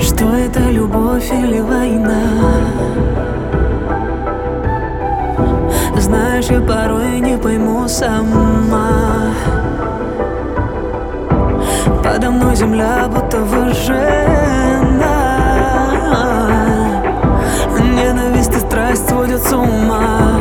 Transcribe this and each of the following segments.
Что это, любовь или война? Знаешь, я порой не пойму сама. Подо мной земля будто выжжена. Ненависть и страсть сводят с ума.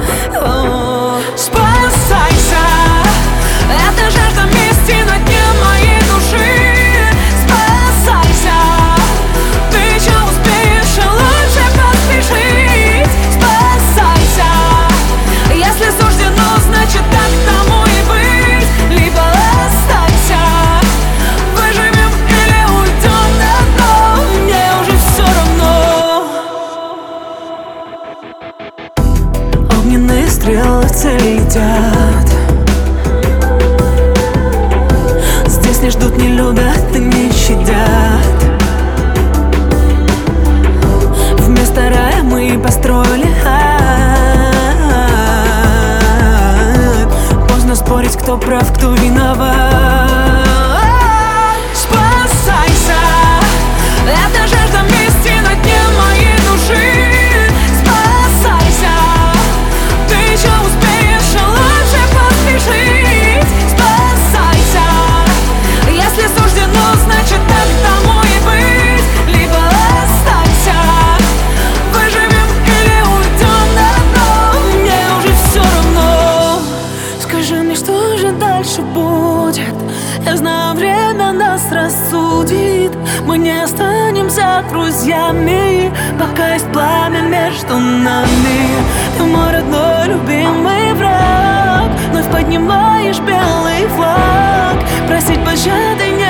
Спасайся, это жажда мести на дне моей души. Спасайся, ты еще успеешь, лучше поспешить. Спасайся, если суждено, значит так тому и быть. Либо останься, выживем или уйдем на дно. Мне уже все равно. Огненные стрелы в цель летят. Здесь не ждут, не любят и не щадят. Вместо рая мы построили ад. Поздно спорить, кто прав, кто виноват. Спасайся, это жажда мести на дне моей души. Спасайся, ты еще успеешь, лучше поспешить. Спасайся, если суждено, значит так тому и быть. Либо останься, выживем или уйдем на дно. Мне уже все равно. Скажи мне, что же дальше будет? Я знаю, время нас рассудит. Мы не останемся друзьями, пока есть пламя между нами. Ты мой родной, любимый враг. Вновь поднимаешь белый флаг. Просить пощады не